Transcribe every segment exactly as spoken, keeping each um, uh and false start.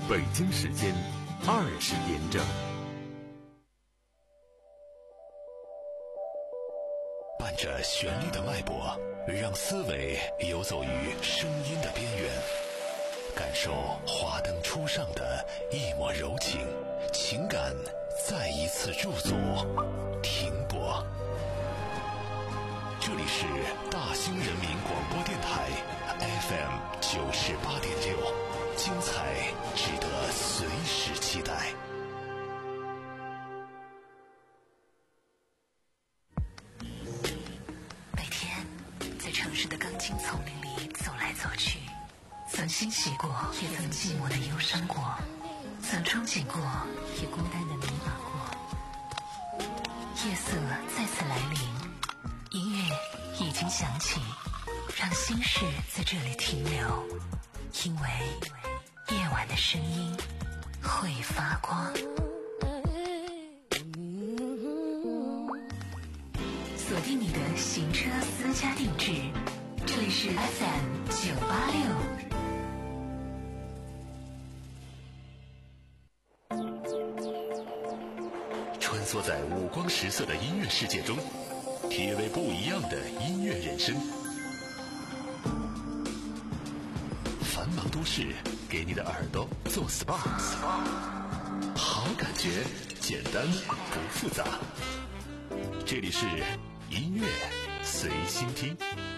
北京时间二十点整。 伴着旋律的脉搏，让思维游走于声音的边缘，感受华灯初上的一抹柔情，情感再一次驻足停泊。这里是大兴人民广播电台 F M 九十八点六，精彩值得随时期待。 每天在城市的钢筋丛林里走来走去，曾欣喜过，也曾寂寞的忧伤过，曾憧憬过，也孤单的迷茫过。夜色再次来临，音乐已经响起，让心事在这里停留，因为夜晚的声音会发光。锁定你的行车私家定制，这里是 F M 九八六。 穿梭在五光十色的音乐世界中，体味不一样的音乐人生。繁忙都市给你的耳朵做 S P A， 好感觉简单不复杂。这里是音乐随心听。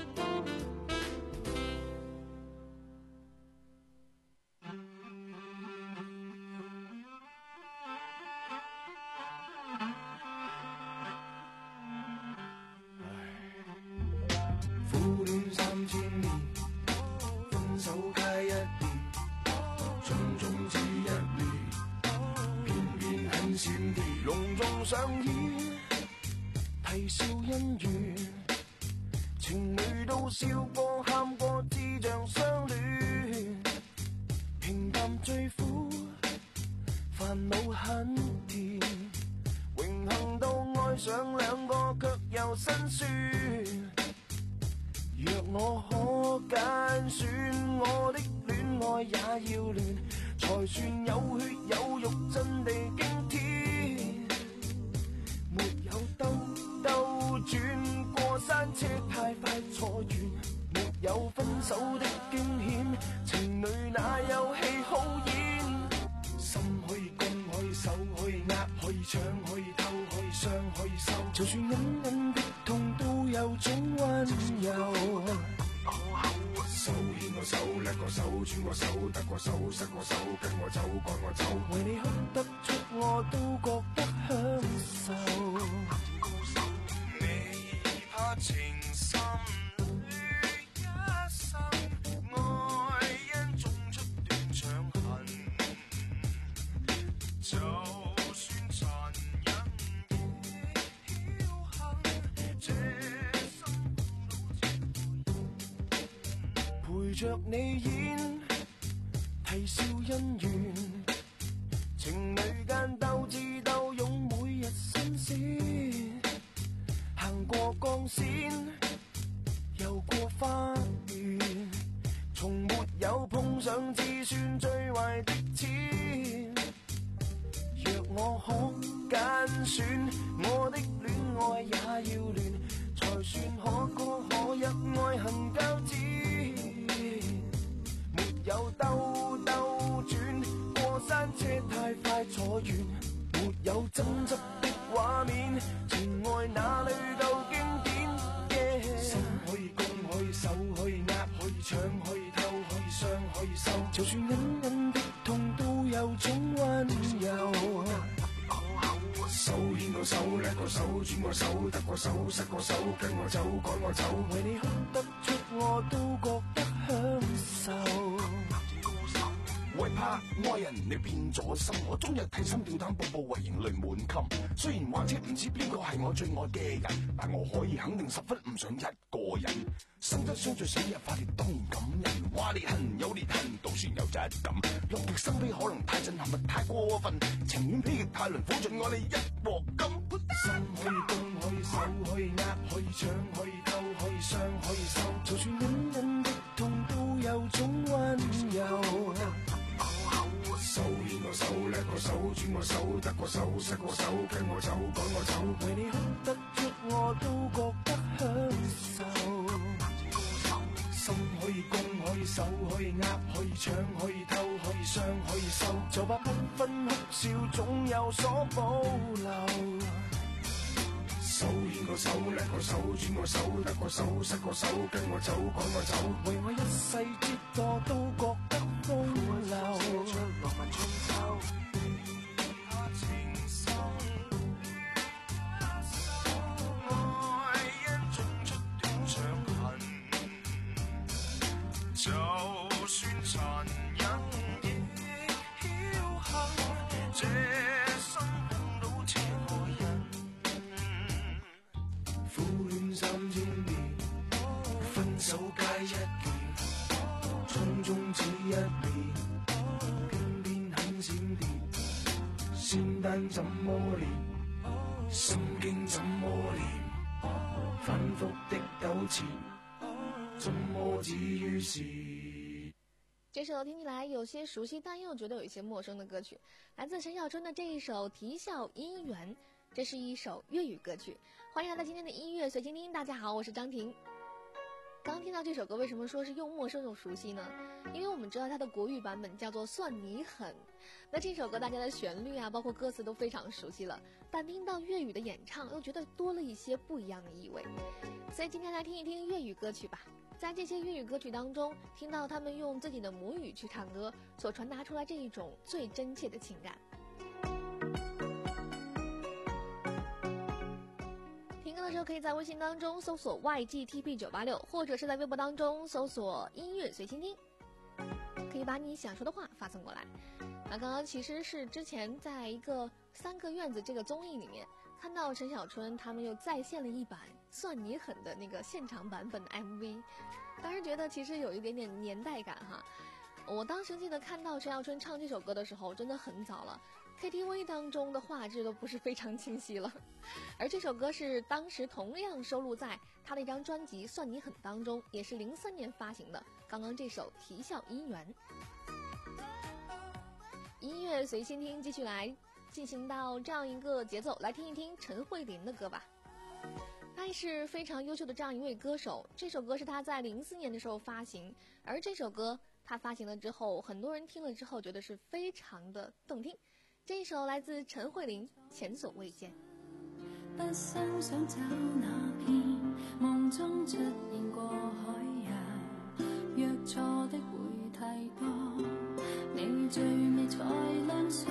苦戀三千年，分手皆一年，種種只一年，偏偏很閃電，隆重上演，啼笑姻緣，情侶都笑過喊過，智像相戀，平淡最苦，煩惱很甜，榮幸到愛上兩個，卻又辛酸。若我可揀選，我的戀愛也要亂，才算有血有肉，真地驚天。沒有兜兜轉，過山車太快坐完，沒有分手的驚險，情侶哪有戲好演？心可以攻，可以守，可以壓，可以搶，可以偷，可以傷，可以收，就算隱隱的痛都有種溫柔。手牽我手，甩個手，轉個手，得個手，失個手，跟我走，趕我走，為你哭得出我都覺得享受。你怕情深於一生，愛因種出斷腸痕，就算殘忍亦僥倖，這生陪着你演，啼笑姻緣，情侶間鬥智鬥勇，每日新鮮，行過鋼線，遊過花園，從沒有碰上至算最壞的錢。若我可揀選，我的戀愛也要亂，才算可歌可泣，愛恨交織。沒有兜兜轉，過山車太快坐完，沒有爭執的畫面，情愛哪裏夠經典？ Yeah. 心可以攻，可以守，可以壓，可以搶，可以偷，可以傷，可以收，就算隱隱的痛都有種溫柔。手牽個手，甩個手，轉個手，得個手，失個手，跟我走，趕我走，為你哭得出我都覺得享受。為怕愛人你變咗心，我終日提心吊膽，步步為營淚滿襟。雖然或者唔知邊個係我最愛嘅人，但我可以肯定十分唔想一個人。生則相聚，死日化烈當然感人。話裂痕有裂痕，都算有質感。樂極生悲可能太震撼，太過分，情願悲劇太輪，苦盡我哋一鑊金。心可以攻，可以守，可以壓，可以搶，可以偷，可以傷，可以收，就算隱隱的痛都有種溫柔。手手，轉我手，得過手，失過手，跟我走，趕我走，為你哭得出我都覺得享受。心可以攻，可以守，可以呃，可以搶，可以偷，可以傷，可以收，就怕繽紛哭笑總有所保留。手牽個手，甩個手，轉個手，得個手，失個手，跟我走，趕我走，為我一世折墮都覺得風流。寫出浪漫春秋，情深，愛因種出斷腸痕，就算殘忍亦僥倖，這生碰到這個人。苦戀三千年，分手皆一件，匆匆只一年，偏偏很閃電。仙丹怎麼練，心經怎麼練，反覆的糾纏，怎麼止於事。 这首听起来有些熟悉，但又觉得有一些陌生的歌曲，来自陈小春的这一首《啼笑姻缘》。这是一首粤语歌曲，欢迎来到今天的音乐随倾听。大家好，我是张婷。刚听到这首歌，为什么说是又陌生又熟悉呢？因为我们知道它的国语版本叫做《算你狠》，那这首歌大家的旋律啊，包括歌词都非常熟悉了，但听到粤语的演唱，又觉得多了一些不一样的意味。所以今天来听一听粤语歌曲吧。在这些粤语歌曲当中，听到他们用自己的母语去唱歌，所传达出来这一种最真切的情感。听歌的时候可以在微信当中搜索 Y G T P 九八六， 或者是在微博当中搜索音乐随倾听，可以把你想说的话发送过来。那刚刚其实是之前在一个三个院子这个综艺里面看到陈小春他们又再现了一版算你狠的那个现场版本的 M V， 当时觉得其实有一点点年代感哈。我当时记得看到陈小春唱这首歌的时候真的很早了， K T V 当中的画质都不是非常清晰了，而这首歌是当时同样收录在他的一张专辑《算你狠》当中，也是零三年发行的。刚刚这首《啼笑姻缘》，音乐随心听，继续来进行到这样一个节奏，来听一听陈慧琳的歌吧。她也是非常优秀的这样一位歌手，这首歌是她在零四年的时候发行，而这首歌她发行了之后，很多人听了之后觉得是非常的动听。这一首来自陈慧琳，前所未见。 不生想找那片夢中出現過海洋，約錯的會太多，你最美才亮相，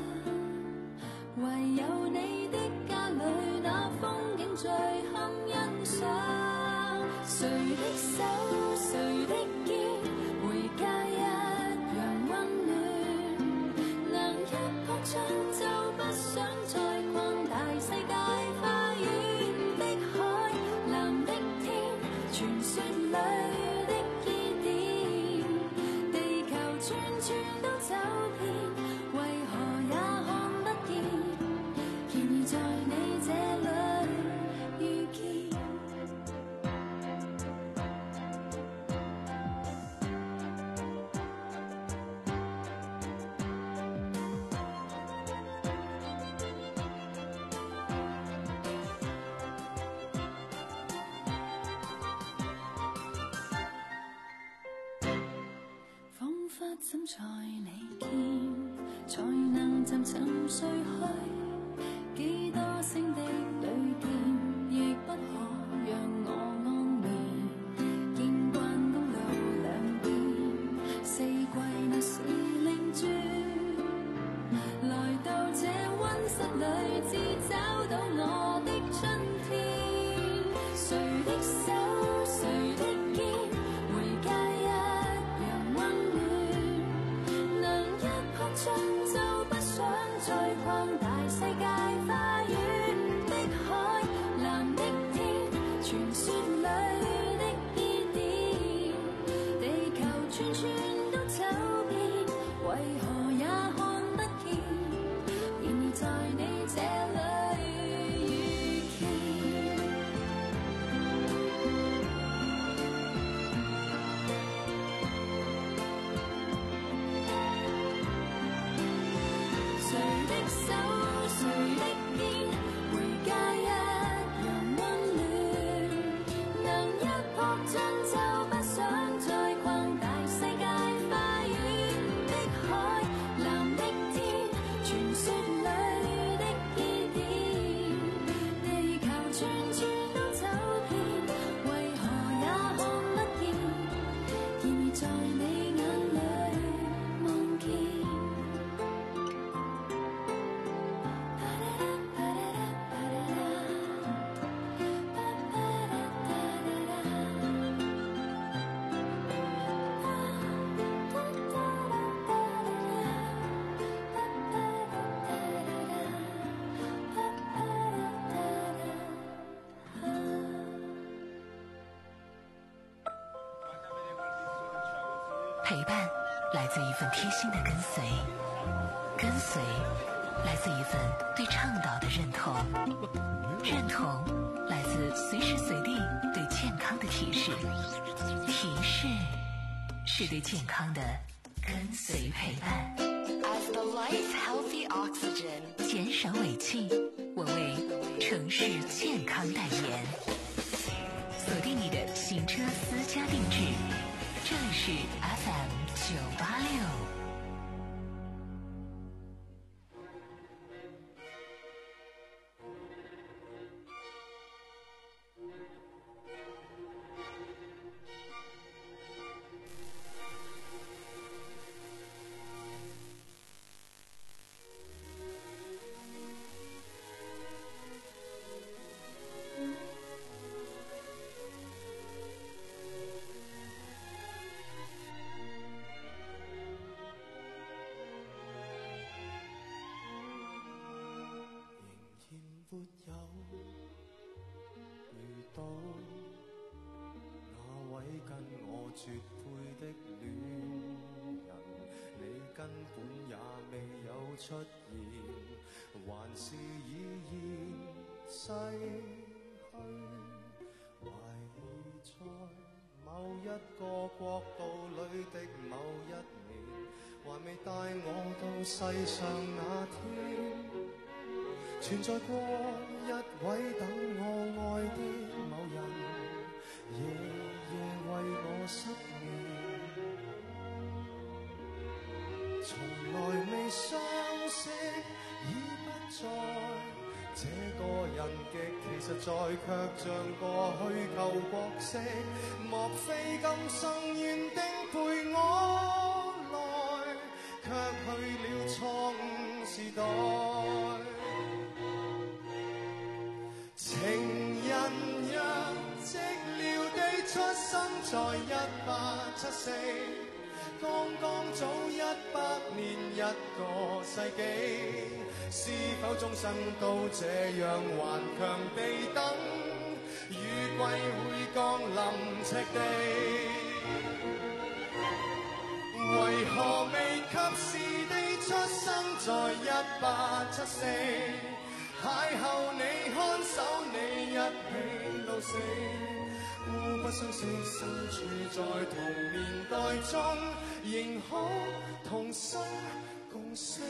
唯有你的家裏那風景最堪欣賞，誰的手誰的肩，回家一樣溫暖，能一撲窗就不想再擴大世界，花園的海，藍的天，傳說裏的依點，地球串串都走遍，為何也看不見，然而在你這裏遇見。怎在你見，才能沉沉睡去，幾多星的旅店，亦不可讓我安眠。見慣公路兩邊，四季那時靈轉，來到這溫室裏，只找到我的春天。誰的手，誰的肩，回家一樣溫暖，就不想再擴大陪伴来自一份贴心的跟随，跟随来自一份对倡导的认同，认同来自随时随地对健康的提示，提示是对健康的跟随陪伴。 As the life healthy oxygen， 减少尾气，我为城市健康代言。锁定你的行车私家定制，这里是 F M 九八六。 絕配的戀人，你根本也未有出現，還是已然逝去。懷在某一個國度裏的某一年，還未帶我到世上那天，存在過一位等我愛的某人，夜夜為我失眠，從來未相識，已不再這個人極其實在，卻像個虛構角色。莫非今生緣定陪我來，卻去了錯誤時代。情人若寂寥地出生在一八七四，剛剛早一百年一個世紀，是否終生都這樣頑強地等，雨季會降臨赤地？為何未及時地出生在一八七四？邂逅你，看守你，一起到死，互不相識，身處在同年代中，仍可同生共死。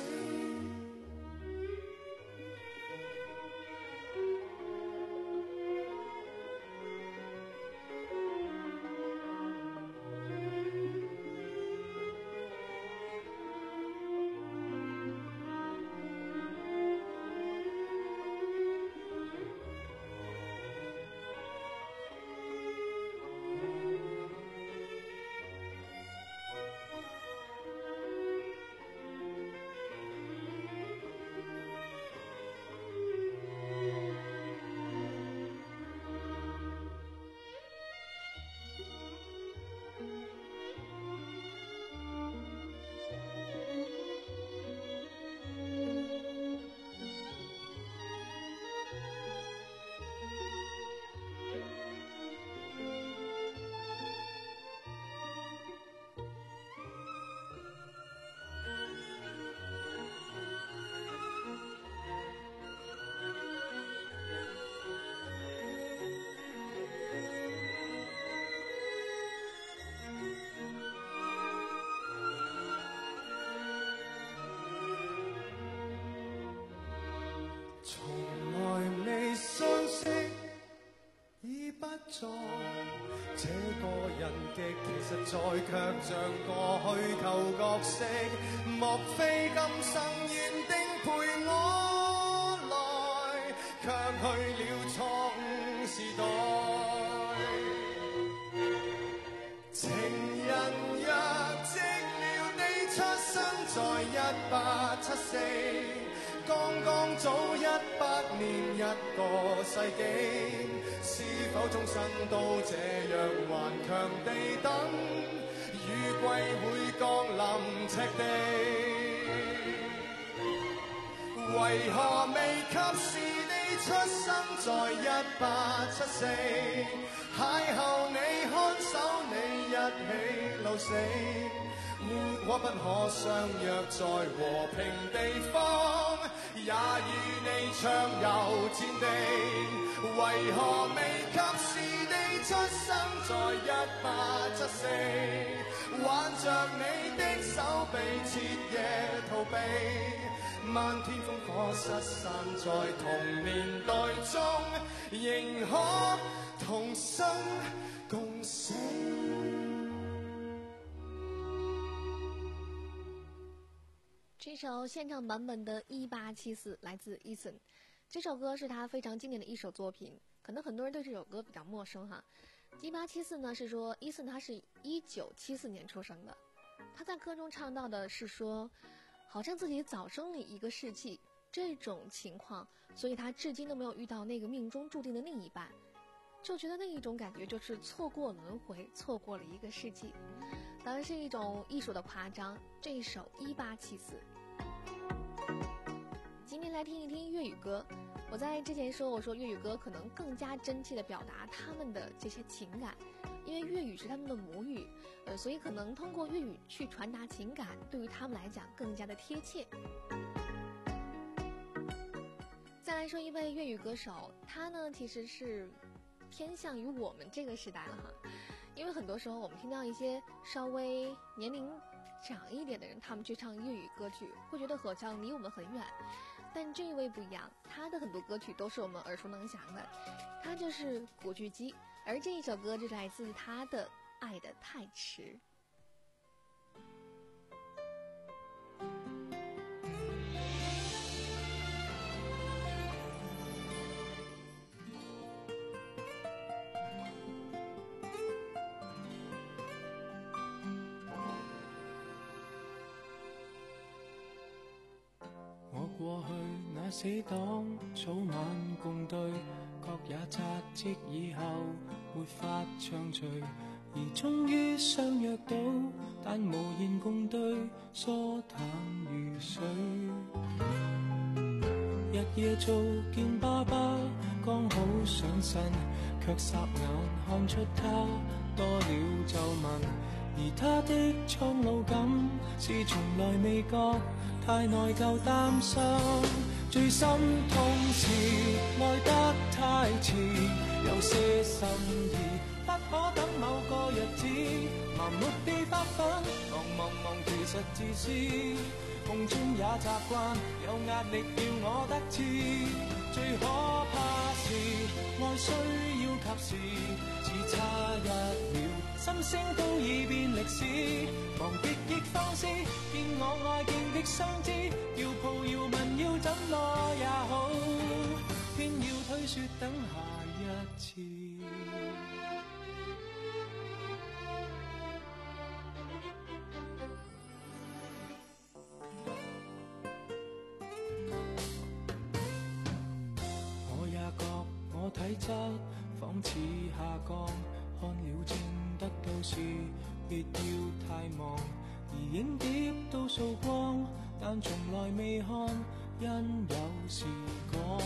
從來未相識，已不在這個人極其實在，卻像個虛構角色。莫非今生緣定陪我來，卻去了錯誤時代。情人若寂寥地出生在一八七四，剛剛早一百年一個世紀，是否終生都這樣頑強地等，雨季會降臨赤地？為何未及時地出生在一八七四，邂逅你看守你一起老死，沒可不可相約在和平地方，也與你暢遊戰地，為何未及時地出生在一八七四，挽着你的手臂徹夜逃避，漫天烽火失散在同年代中，仍可同生共死。 这首现场版本的一八七四来自 Eason， 这首歌是他非常经典的一首作品，可能很多人对这首歌比较陌生哈。一八七四呢是说 Eason 他是一九七四年出生的，他在歌中唱到的是说好像自己早生了一个世纪这种情况，所以他至今都没有遇到那个命中注定的另一半，就觉得那一种感觉就是错过轮回，错过了一个世纪，当然是一种艺术的夸张。这一首一八七四，今天来听一听粤语歌。我在之前说，我说粤语歌可能更加真切地表达他们的这些情感，因为粤语是他们的母语，呃，所以可能通过粤语去传达情感，对于他们来讲更加的贴切。再来说一位粤语歌手，他呢其实是偏向于我们这个时代了哈，因为很多时候我们听到一些稍微年龄长一点的人，他们去唱粤语歌曲，会觉得好像离我们很远。但这一位不一样，他的很多歌曲都是我们耳熟能详的，他就是古巨基，而这一首歌就是来自他的《爱得太迟》。 過去那死黨早晚共對，各也扎職以後沒法暢聚，而終於相約到，但無言共對，疏淡如水。日夜做見爸爸，剛好上身，卻霎眼看出他多了皺紋，而他的蒼老感是從來未覺。太內疚擔心，最心痛是愛得太遲，有些心意不可等某個日子，盲目地發奮，忙忙忙其實自私，夢中也習慣有壓力要我得志，最可怕是愛需要及時，只差一秒心聲都已變歷史，忘極亦放肆，見我愛見的相知，要抱要吻要怎麼也好，偏要推說等下一次。我也覺我體質仿似下降，看了症得到時別要太忙，而影碟都掃光，但從來未看，因有時趕。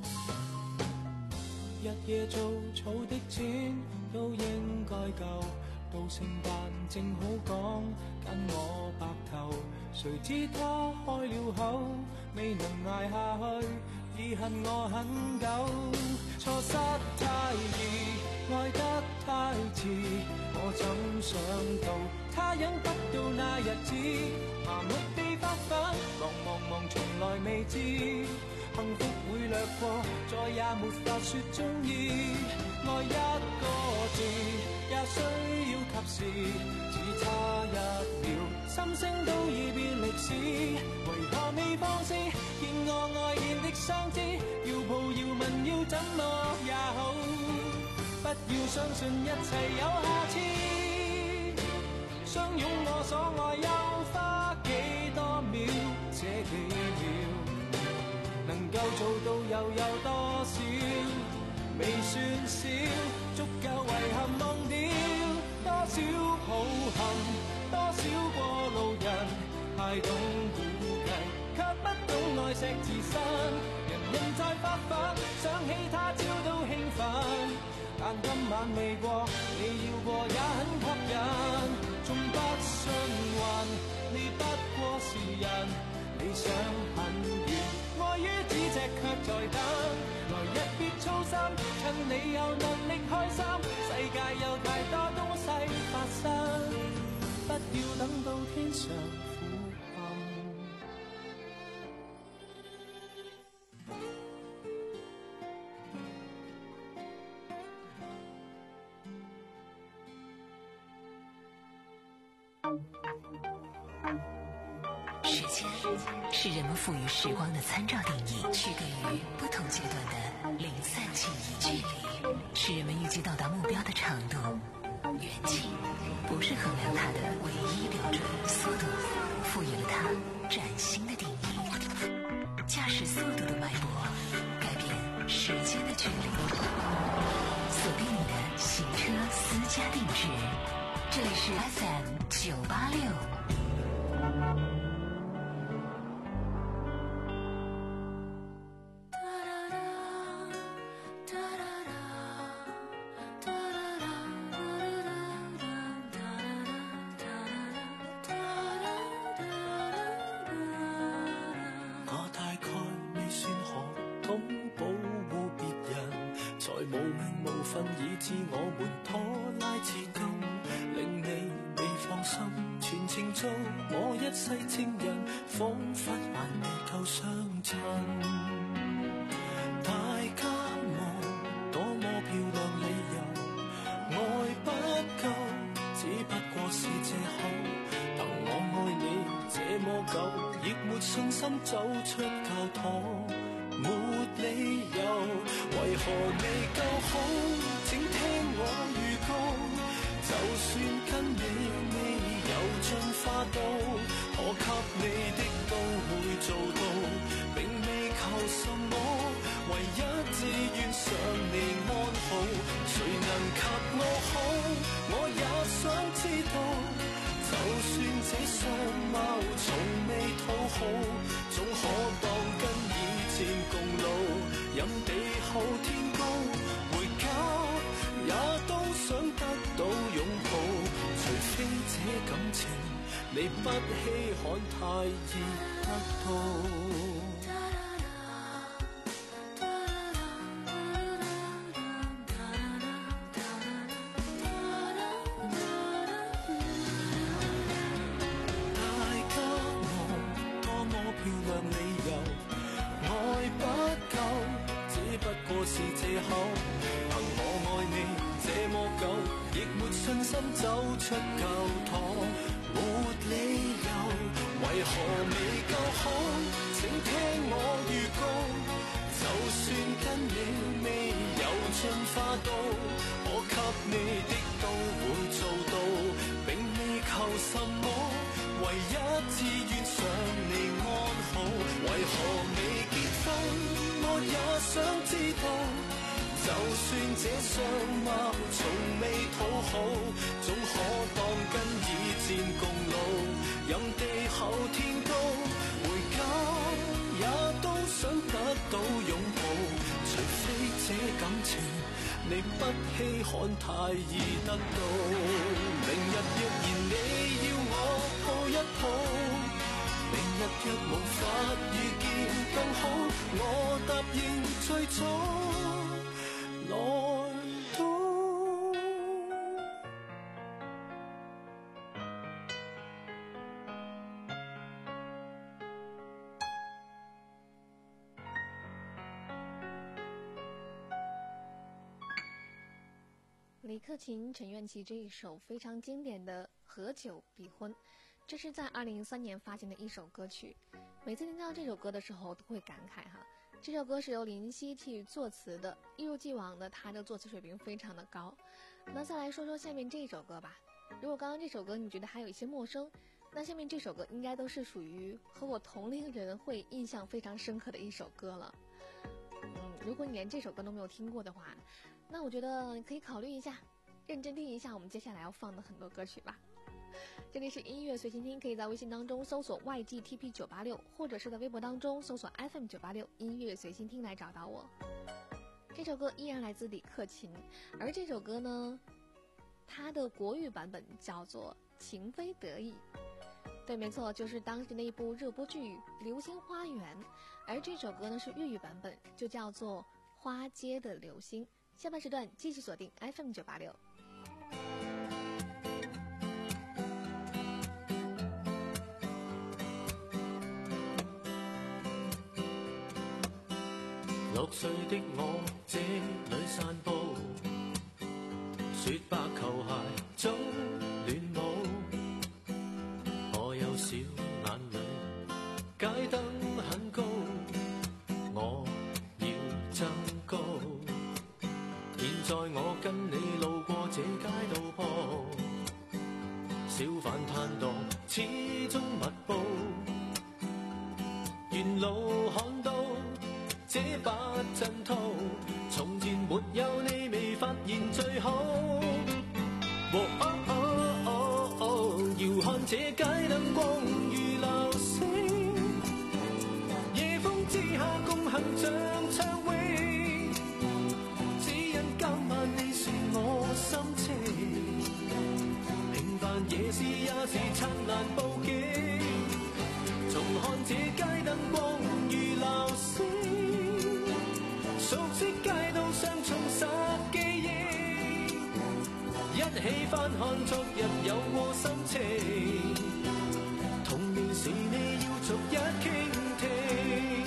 日夜做儲的錢都應該夠，到聖誕正好講跟我白頭，誰知他開了口，未能捱下去，已恨我很久。錯失太易，愛得太遲，我怎想到他忍不到那日子，麻木地發奮，忙忙忙從來未知，幸福會掠過，再也沒法說中意。愛一個字也需要及時，只差一秒，心聲都已變歷史，為何未放肆？見我愛見的相知，要抱要吻要怎麼也好，不要相信一切有下次。相擁我所愛又花幾多秒？這幾秒能夠做到又有多少？未算少，足夠遺憾忘掉多少抱憾，多少過路人，太懂估計，卻不懂愛惜自身。人人在發奮，想起他朝都興奮，但今晚未過，你要過也很吸引，縱不信運，你不過是人，理想很遠，愛於咫尺卻在等，來日別操心，趁你有能力開心，世界有太多東西發生，不要等到天上苦暗。 时间是人们赋予时光的参照定义，区隔于不同阶段的零散记忆。距离是人们预计到达目标的长度，远近不是衡量它的唯一标准。速度赋予了它崭新的定义，驾驶速度的脉搏改变时间的距离。锁定你的行车私家定制，这里是 F M 九八六。 以致我們拖拉至今，令你未放心，全程做我一世情人，彷彿還未夠相襯。大家望多麼漂亮理由，愛不夠，只不過是借口。憑我愛你這麼久，亦沒信心走出教堂。沒理由，為何未夠好？請聽我預告，就算跟你未有進化到，可給你的都會做到，並未求什麼，唯一只願想你安好。誰能及我好？我也想知道，就算這相貌從未討好，總可當跟以前共老，任地厚天高，回家也都想得到擁抱。除非這感情你不稀罕，太易得到。是借口，憑我愛你這麼久，亦沒信心走出教堂。沒理由，為何未夠好？請聽我預告，就算跟你未有進化到，我給你的都會做到，並未求什麼，唯一只願想你安好。為何未結婚？我也想知道，就算這相貌從未討好，總可當跟以前共老，任地厚天高，回家也都想得到擁抱。除非這感情你不稀罕，太易得到。明日若然你要我抱一抱，明日若無法遇見更好，我答應最早來到。 李克勤、陈愿琪这一首非常经典的《合久必婚》，这是在二零零三年发行的一首歌曲。每次听到这首歌的时候都会感慨哈，这首歌是由林夕去作词的，一如既往的他的作词水平非常的高。那再来说说下面这首歌吧。如果刚刚这首歌你觉得还有一些陌生，那下面这首歌应该都是属于和我同龄人会印象非常深刻的一首歌了。嗯，如果你连这首歌都没有听过的话，那我觉得你可以考虑一下，认真听一下我们接下来要放的很多歌曲吧。 这里是音乐随心听，可以在微信当中搜索 Y G T P 九八六，或者是在微博当中搜索 F M 九八六音乐随心听来找到我。这首歌依然来自李克勤，而这首歌呢，它的国语版本叫做《情非得已》。对，没错，就是当时那一部热播剧《流星花园》，而这首歌呢是粤语版本，就叫做《花街的流星》。下半时段继续锁定 F M 九八六。 六歲的我這裏散步，雪白球鞋早亂舞，我有小眼淚，街燈很高，我要增高。現在我跟你路過這街道坡，小販攤檔始終密布，沿路看到這把陣圖，從前沒有你未發現最好。哦哦哦哦哦，遙看這街燈光如流星，夜風之下共行像暢泳，只因今晚你是我心情，平凡夜市也是燦爛佈景，重看這街燈光如流星，熟悉街道上重拾記憶，一起翻看昨日有過心情，童年時你要逐一傾聽。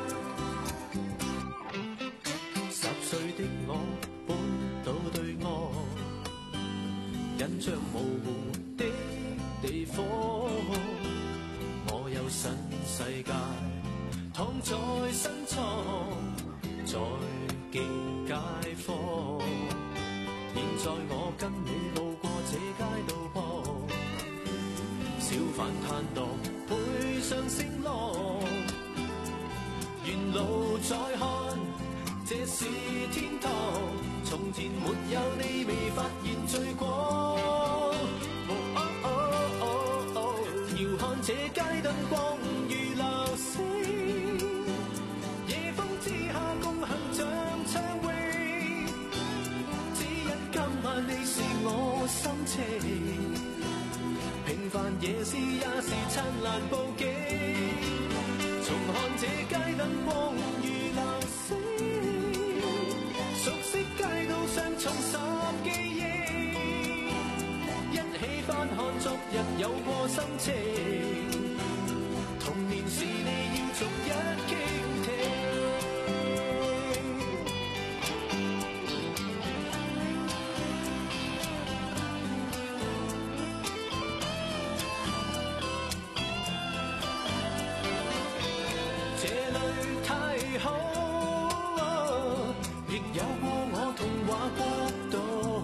十歲的我搬到對岸，印象模糊的地方，我有新世界躺在身床，在見街坊。現在我跟你路過這街道坡，小販攤檔配上聲浪，沿路再看這是天堂，從前沒有你未發現最光。哦哦哦哦哦，遙看這街燈光如流星，夜風之下共行像暢泳，只因今晚你是我心情，平凡夜市也是燦爛佈景，重看這街燈光如流星，熟悉街道上重拾記憶，一起翻看昨日有過心情，童年時你要逐一傾聽。這裏太好，亦有過我童話國度，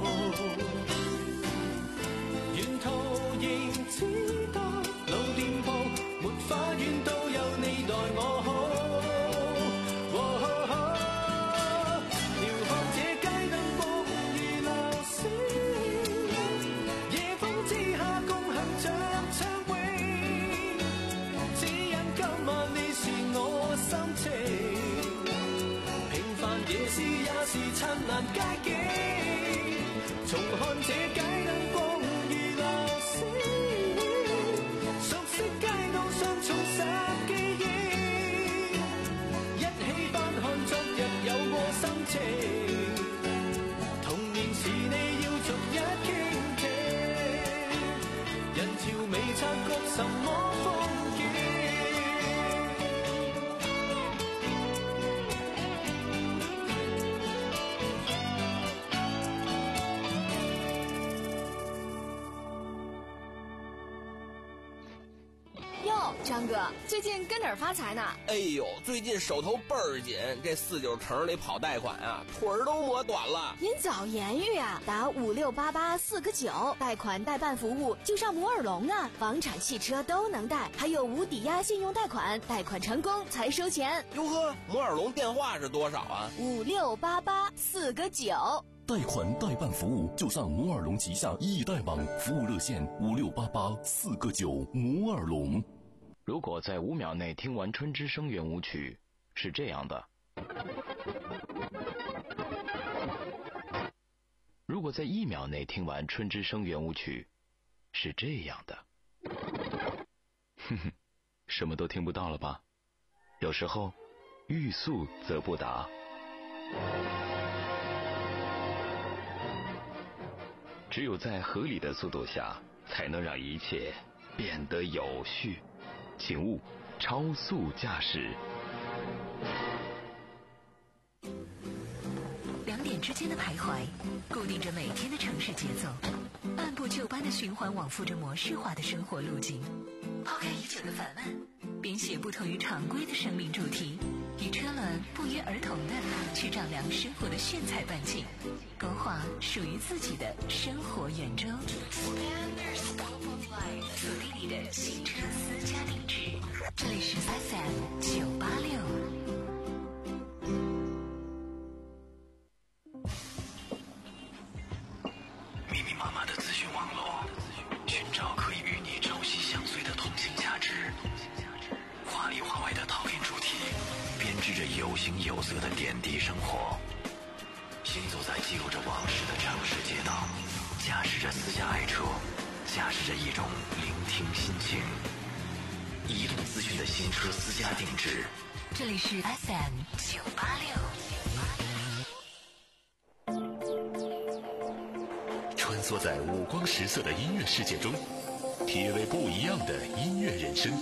沿途仍知道老店鋪沒花園都有你待我好。遙看這街燈光如流星，夜風之下共行像暢泳，只因今晚你是我心情，平凡夜市也是燦爛街景，重看這街燈光如流星，熟悉街道上重拾記憶，一起翻看昨日有過心情，童年時你要逐一傾聽，人潮未察覺什麼風景。 哟，张哥，最近跟哪儿发财呢？ 哎呦，最近手头倍儿紧，这四九城里跑贷款啊，腿儿都磨短了。 您早言语啊，打五六八八四个九，贷款代办服务就上摩尔龙啊，房产、汽车都能贷，还有无抵押信用贷款，贷款成功才收钱。 哟呵，摩尔龙电话是多少啊？ 五六八八四个九。 贷款代办服务就上摩尔龙旗下易贷网，服务热线五六八八四个九。摩尔龙。 如果在五秒内听完春之声圆舞曲，是这样的。如果在一秒内听完春之声圆舞曲，是这样的。哼哼，什么都听不到了吧？有时候欲速则不达。只有在合理的速度下，才能让一切变得有序。请勿超速驾驶。 两点之间的徘徊，固定着每天的城市节奏，按部就班的循环往复着模式化的生活路径。抛开已久的烦闷，编写不同于常规的生命主题，与车轮不约而同的去丈量生活的炫彩半径，勾画属于自己的生活圆周。锁定你的新车私家定制，这里是 F M 九八六。 密密麻麻的资讯网络，寻找可以与你朝夕相随的同性价值。华里华外的讨厌主题，编织着有形有色的点滴生活。行走在记录着往事的城市街道，驾驶着私家爱车，驾驶着一种聆听心情。移动资讯的新车私家定制， 这里是 F M 九八六。 穿梭在五光十色的音乐世界中，体味不一样的音乐人生。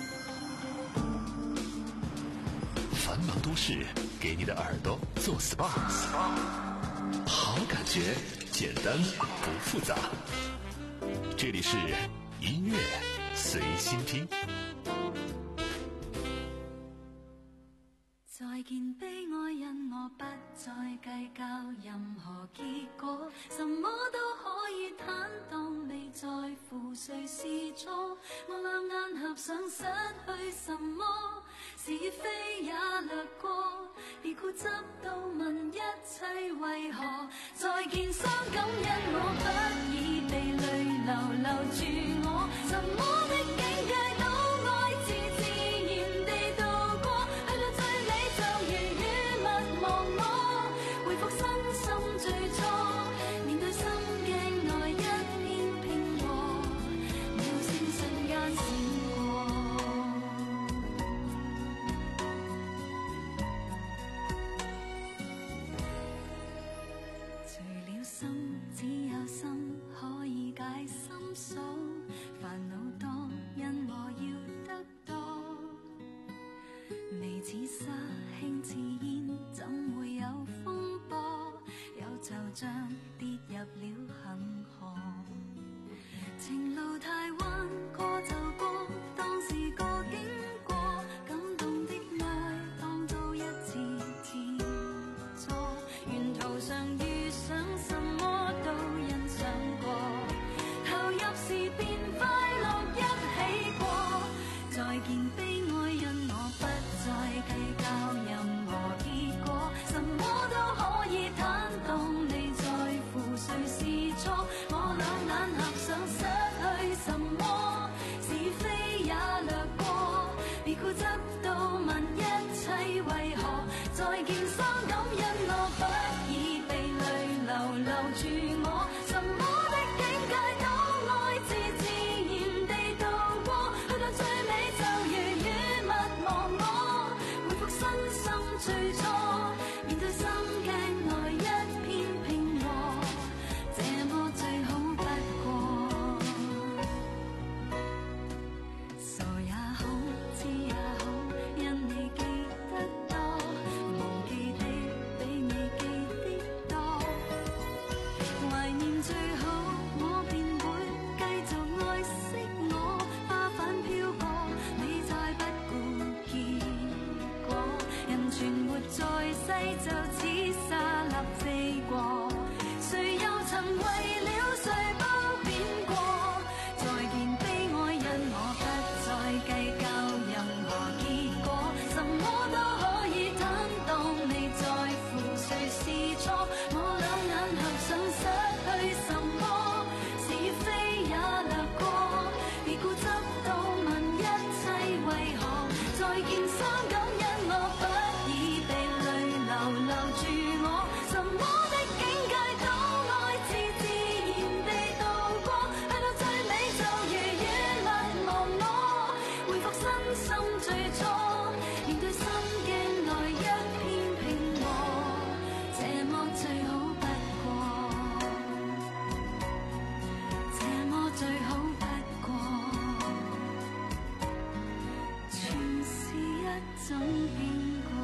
繁忙都市给你的耳朵做 S P A， 好感觉，简单不复杂。这里是音乐随心听。 再见悲哀，因我不再计较任何结果，什么都可以坦荡，未在乎谁是错。我两眼合上，失去什么，是非也掠过，别固执到问一切为何。再見傷感，因我不已被淚流留住我，什麼的境界都愛自自然地度過，去到最尾就如雨勿忘我，回復身心最初，面對心鏡內一片平和，無聲瞬間閃過。除了心，只有心可以解心鎖，煩惱多，因我要得多。眉似沙，輕似煙，怎會有風波？有惆悵，跌入了恒河。情路太彎，過就過，當是個經過。感動的愛，當做一次自助。沿途上遇上什麼都欣賞過，投入時便快樂一起過。再見悲哀，因我不再計較任何結果，什麼都可以坦蕩，你在乎誰是錯。我兩眼合上，失去什麼，是非也掠過，別固執到問一切為何。再見傷感，因我不已被淚流留住我，什麼的境界都愛自自然地度過，去到最尾就如雨勿忘我，回復身心最初，面對心鏡內一片平和，這麼最好不過。傻也好，知也好，因你記得多，忘記的比你記的多。懷念最好，我便會繼續愛惜我。花瓣飄過，你再不顧結果。人存活在世，就似沙粒飛過，誰又曾為了誰褒貶過？再見悲哀，因我不再計較任何結果，什麼都可以坦蕩，你在乎誰是錯。我兩眼件衫感因我不已被淚流留住我，什麼的境界都愛自自然地度過，去到最尾就如雨勿忘我，回復身心最初，面對心境內一片平和，這麼最好不過，這麼最好不過，全是一種經過。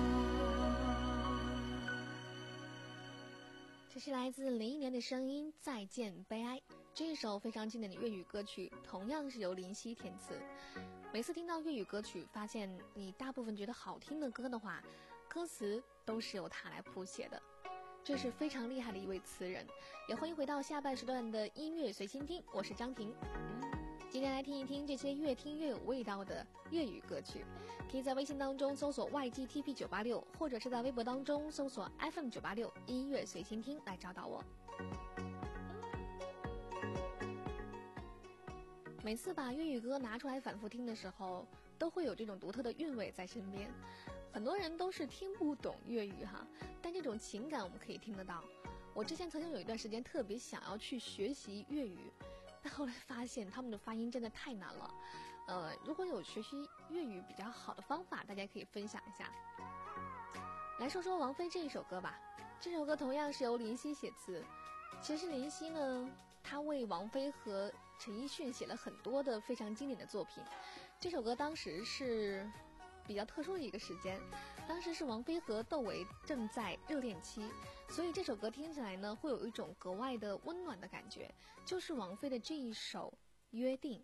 这是来自零一年的声音《再见悲哀》，这一首非常经典的粤语歌曲，同样是由林夕填词。每次听到粤语歌曲，发现你大部分觉得好听的歌的话，歌词都是由他来谱写的，这是非常厉害的一位词人。也欢迎回到下半时段的音乐随心听，我是张婷。今天来听一听这些越听越有味道的粤语歌曲，可以在微信当中搜索 Y G T P 九八六，或者是在微博当中搜索 F M 九八六音乐随心听来找到我。每次把粤语歌拿出来反复听的时候，都会有这种独特的韵味在身边。很多人都是听不懂粤语哈，但这种情感我们可以听得到。我之前曾经有一段时间特别想要去学习粤语，但后来发现他们的发音真的太难了。呃，如果有学习粤语比较好的方法，大家可以分享一下。来说说王菲这一首歌吧，这首歌同样是由林夕写词。其实林夕呢，他为王菲和陈奕迅写了很多的非常经典的作品。这首歌当时是比较特殊的一个时间，当时是王菲和窦唯正在热恋期，所以这首歌听起来呢，会有一种格外的温暖的感觉，就是王菲的这一首《约定》。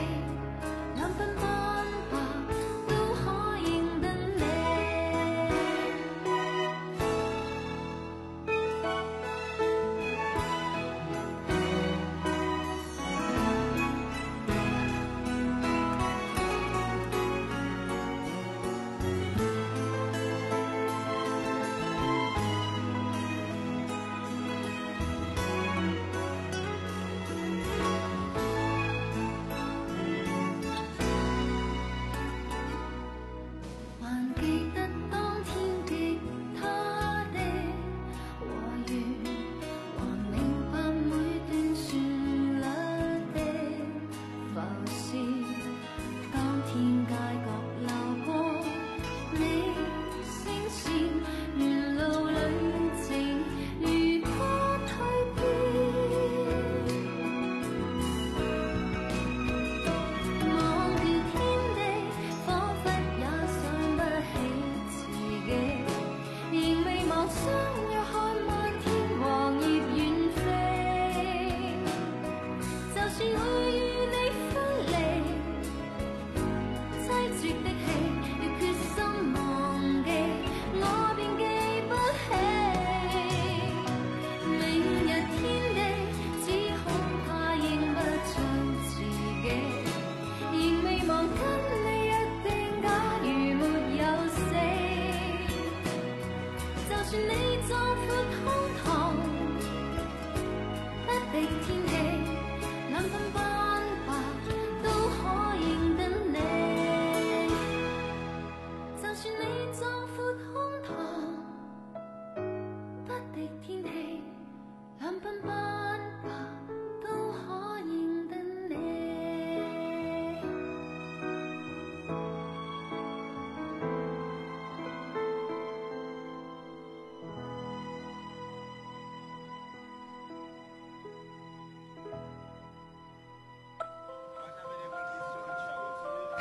兩鬢斑白都可認得你。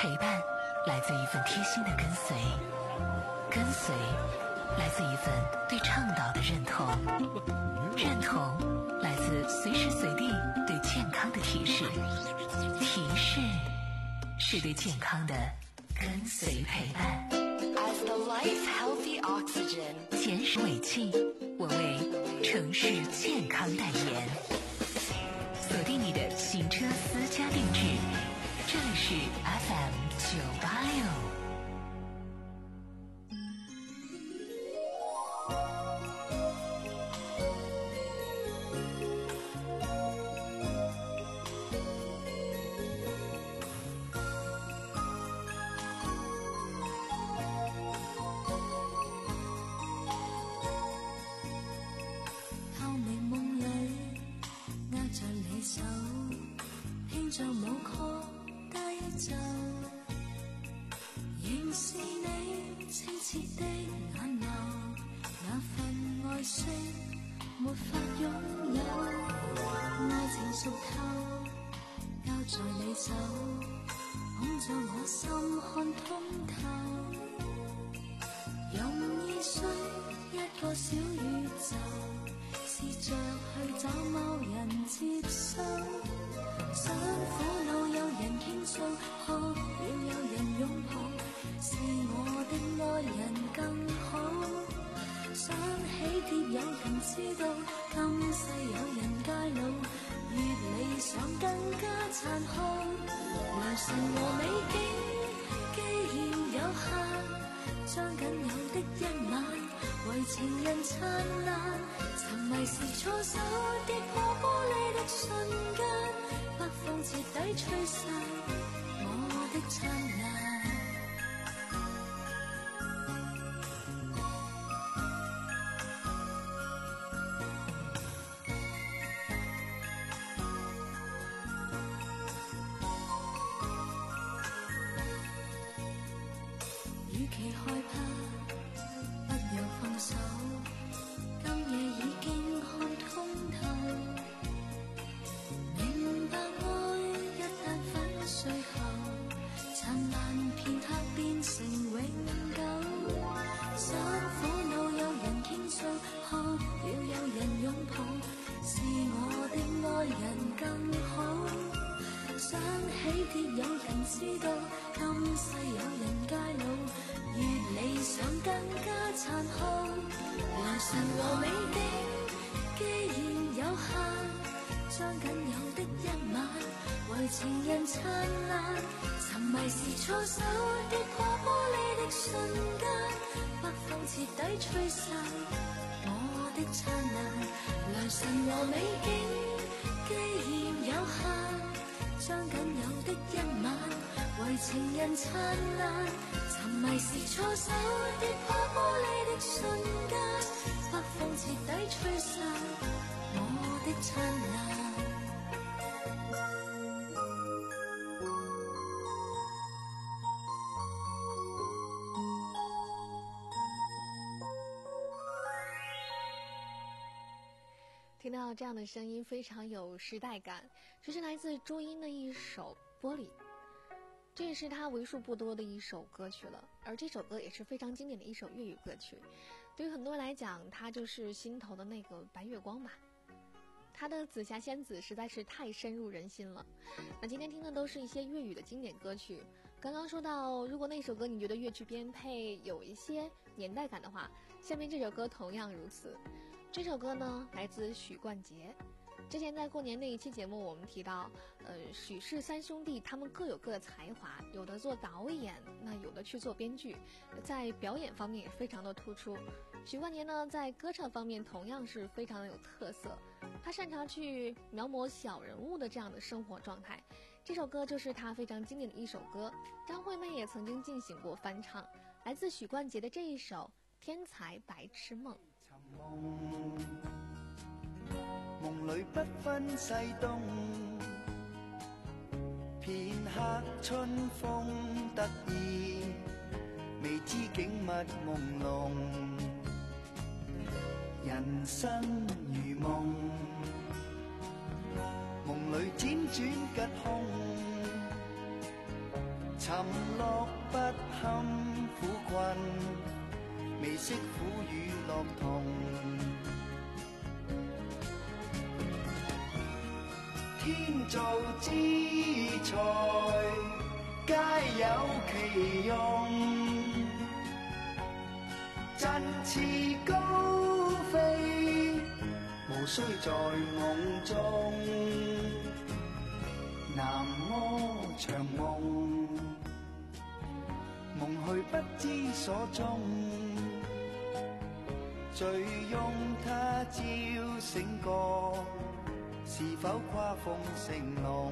陪伴来自一份贴心的跟随，跟随来自一份对倡导的认同，认同来自随时随地对健康的提示，提示是对健康的跟随陪伴。 As the life healthy oxygen， 前十尾气，我为城市健康代言。锁定你的行车私家定制，这里是 F M 九八六。 听到这样的声音非常有时代感，这是来自朱茵的一首《玻璃》，这也是她为数不多的一首歌曲了，而这首歌也是非常经典的一首粤语歌曲。对于很多人来讲，它就是心头的那个白月光吧，它的紫霞仙子实在是太深入人心了。那今天听的都是一些粤语的经典歌曲，刚刚说到如果那首歌你觉得乐曲编配有一些年代感的话，下面这首歌同样如此。这首歌呢来自许冠杰，之前在过年那一期节目我们提到，呃，许氏三兄弟他们各有各的才华，有的做导演，那有的去做编剧，在表演方面也非常的突出。许冠杰呢在歌唱方面同样是非常的有特色，他擅长去描摹小人物的这样的生活状态。这首歌就是他非常经典的一首歌，张惠妹也曾经进行过翻唱，来自许冠杰的这一首《天才白痴梦》。 梦里不分西东，片刻春风得意，未知景物朦胧。人生如梦，夢裏輾轉吉凶， 沉落不堪苦困，未識苦與樂同。天造之材，皆有其用。振翅高飛，無需在夢中。南柯長夢，夢去不知所蹤。醉擁他朝醒覺，是否跨鳳成龍？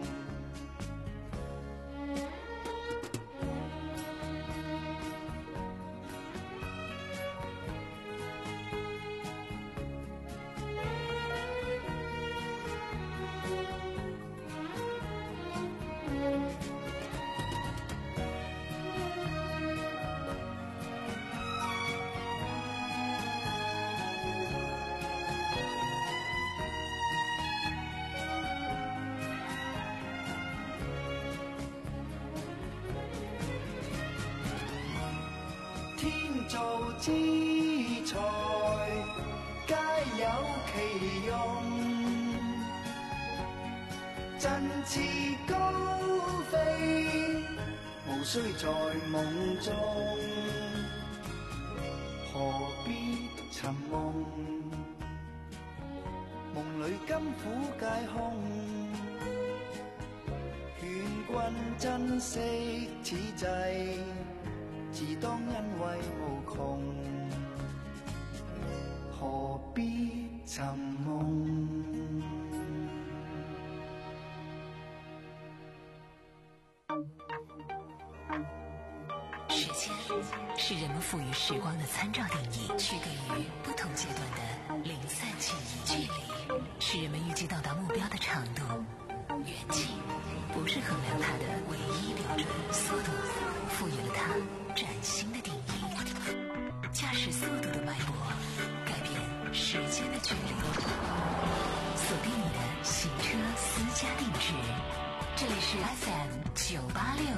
天造之材，皆有其用。振翅高飛，無需在夢中。何必尋夢？夢裏甘苦皆空。勸君珍惜此際，自當恩惠無窮，何必尋夢？ 時間是人們賦予時光的參照定義，區隔於不同階段的零散記憶。距離是人們預計到達目標的長度，遠近不是衡量它的唯一標準，速度賦予了它嶄新的定義。駕駛速度的脈搏，改變時間的距離。鎖定你的行車私家定制，這裡是 F M 九八六。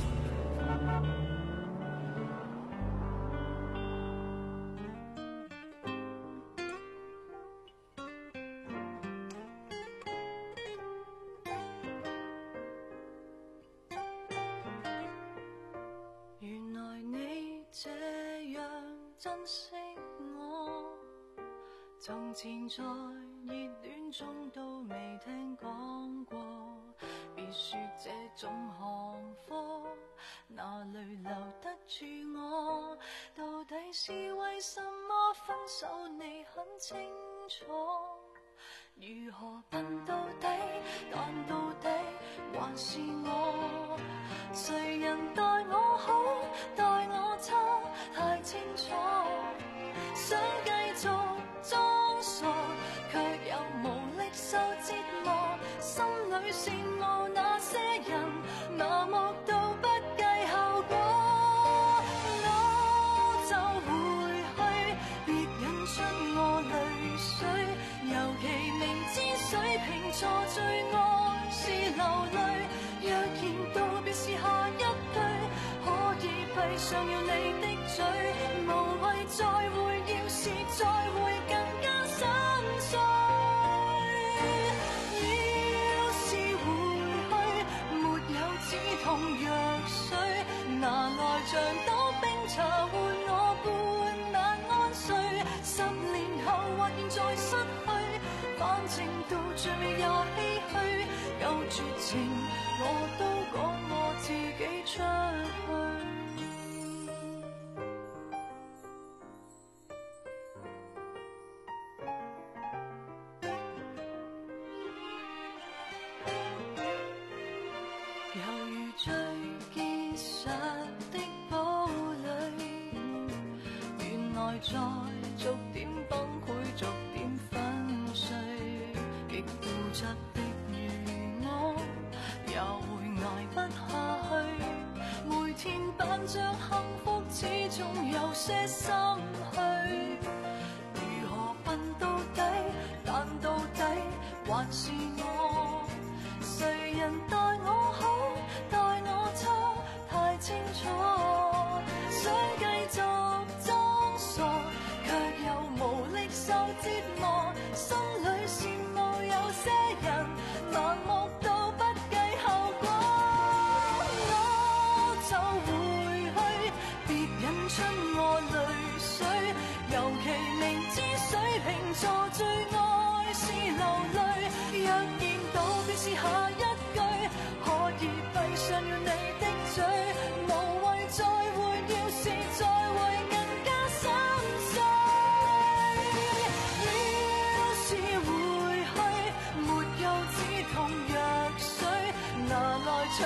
原來你這樣珍惜我，從前在熱戀中都未聽講過。別說這種行貨哪裏留得住我，到底是為什麼分手你很清楚。如何笨到底，但到底還是我。誰人待我好，待我差，太清楚。想繼續裝傻，卻又無力受折磨。心裏羨慕那些人，麻木到不計後果。我就回去，別引出我淚水。尤其明知水瓶座最愛是流淚，若然道別是下一句，可以閉上了你的嘴，無謂再會，要是再會更加心碎。要是回去，沒有止痛藥水，拿來像倒冰茶換我半晚安睡。十年後或現在失去，反正到最尾也唏噓，有絕情我都講我自己出去。猶如最結實的堡壘，原來在逐點崩潰，逐點粉碎。極固執的如我，也會捱不下去。每天扮着幸福，始終有些心虛。如何笨到底，但到底還是我。誰人待我好，待我差，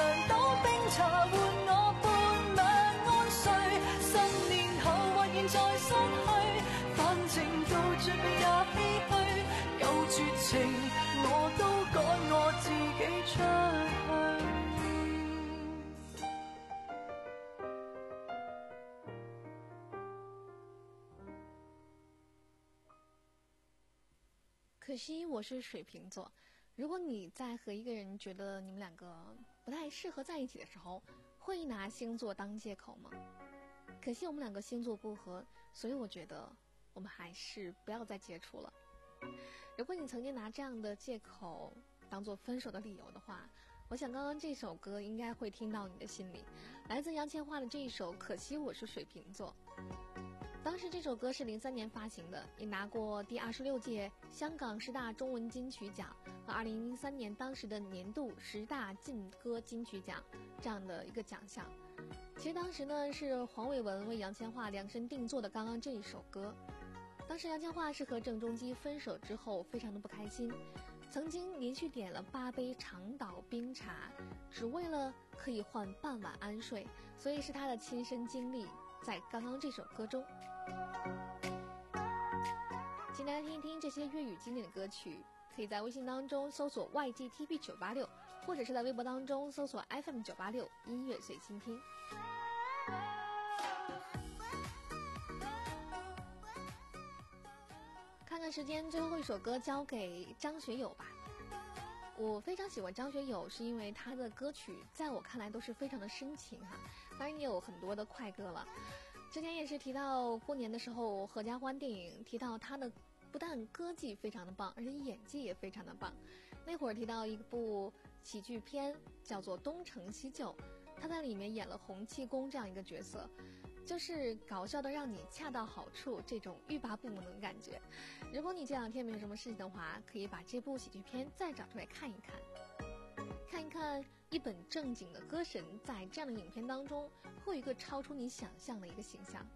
兩斗冰茶換我半晚安睡，十年後或現在失去，反正到最後也唏噓，有絕情我都趕我自己出去。 可惜我是水瓶座，如果你在和一个人觉得你们两个不太适合在一起的时候，会拿星座当借口吗？可惜我们两个星座不合，所以我觉得我们还是不要再接触了。如果你曾经拿这样的借口当做分手的理由的话，我想刚刚这首歌应该会听到你的心里。来自杨千嬅的这一首《可惜我是水瓶座》，当时这首歌是零三年发行的，也拿过第二十六届香港十大中文金曲奖和二零零三年当时的年度十大劲歌金曲奖这样的一个奖项。其实当时呢是黄伟文为杨千嬅量身定做的刚刚这一首歌。当时杨千嬅是和郑中基分手之后非常的不开心，曾经连续点了八杯长岛冰茶，只为了可以换半晚安睡，所以是她的亲身经历在刚刚这首歌中。请大家听一听这些粤语经典的歌曲，可以在微信当中搜索 Y G T B 九八六，或者是在微博当中搜索 F M 九八六音乐随心听。看看时间，最后一首歌交给张学友吧。我非常喜欢张学友，是因为他的歌曲在我看来都是非常的深情哈，当然也有很多的快歌了。之前也是提到过年的时候合家欢电影，提到他的不但歌技非常的棒，而且演技也非常的棒。那会儿提到一部喜剧片叫做《东成西就》，他在里面演了洪七公这样一个角色，就是搞笑的让你恰到好处，这种欲罢不能的感觉。如果你这两天没有什么事情的话，可以把这部喜剧片再找出来看一看，看一看一本正经的歌神在这样的影片当中会有一个超出你想象的一个形象。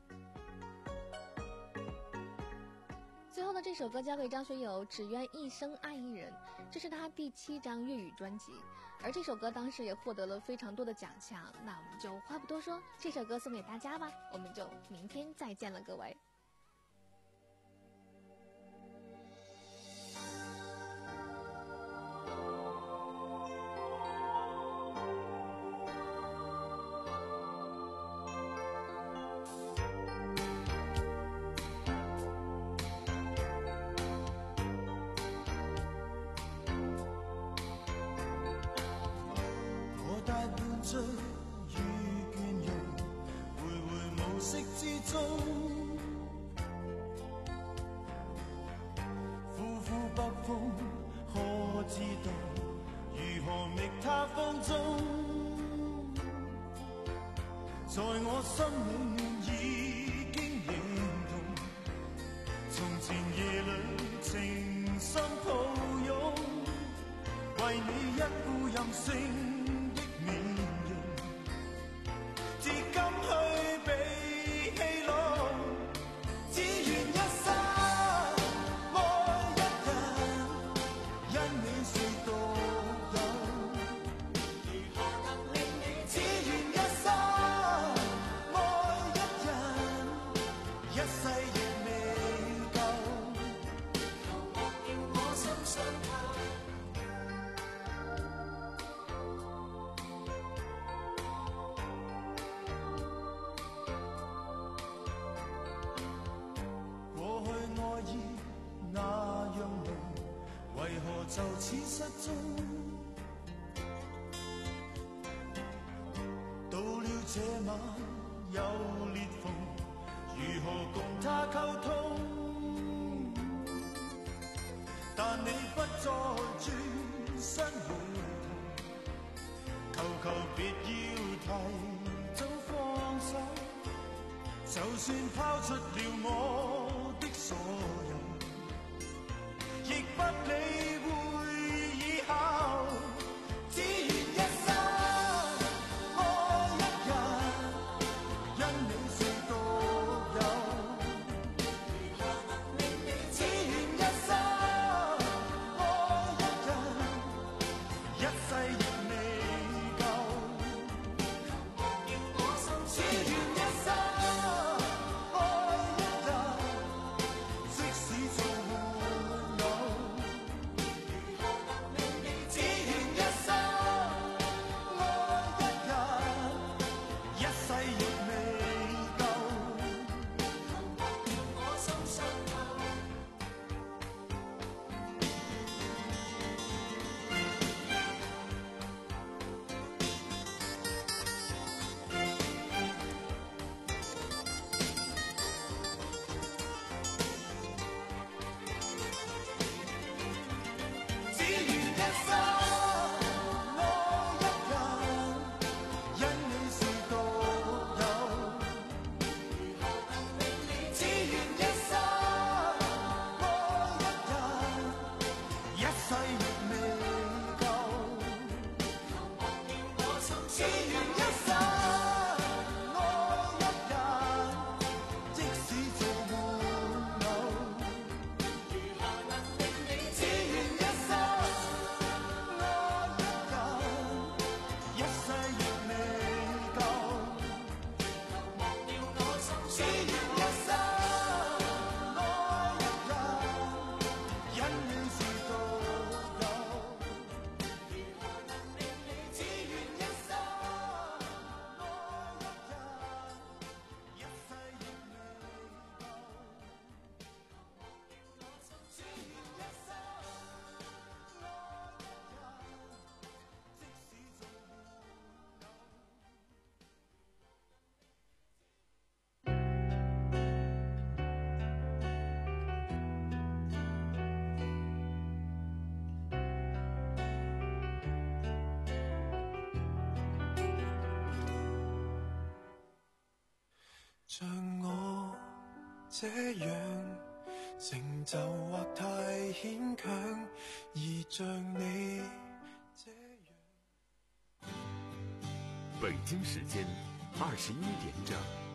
最后的这首歌交给张学友，只愿一生爱一人，这是他第七张粤语专辑，而这首歌当时也获得了非常多的奖项。那我们就话不多说，这首歌送给大家吧，我们就明天再见了，各位。 醉與倦容，徘徊無色之中，呼呼北風，可知道如何覓他風中，在我心裏已經認同，從前夜裏情深抱擁，為你一副任性就此失蹤，到了這晚有裂縫，如何共他溝通？但你不再轉身回頭，求求別要提早放手，就算拋出了我的所有，亦不理會。只願一生愛一人，因你是獨有。只願一生愛一人，一世亦未夠。 像我這樣，成就或太牽強，而像你這樣。 北京時間二十一點整。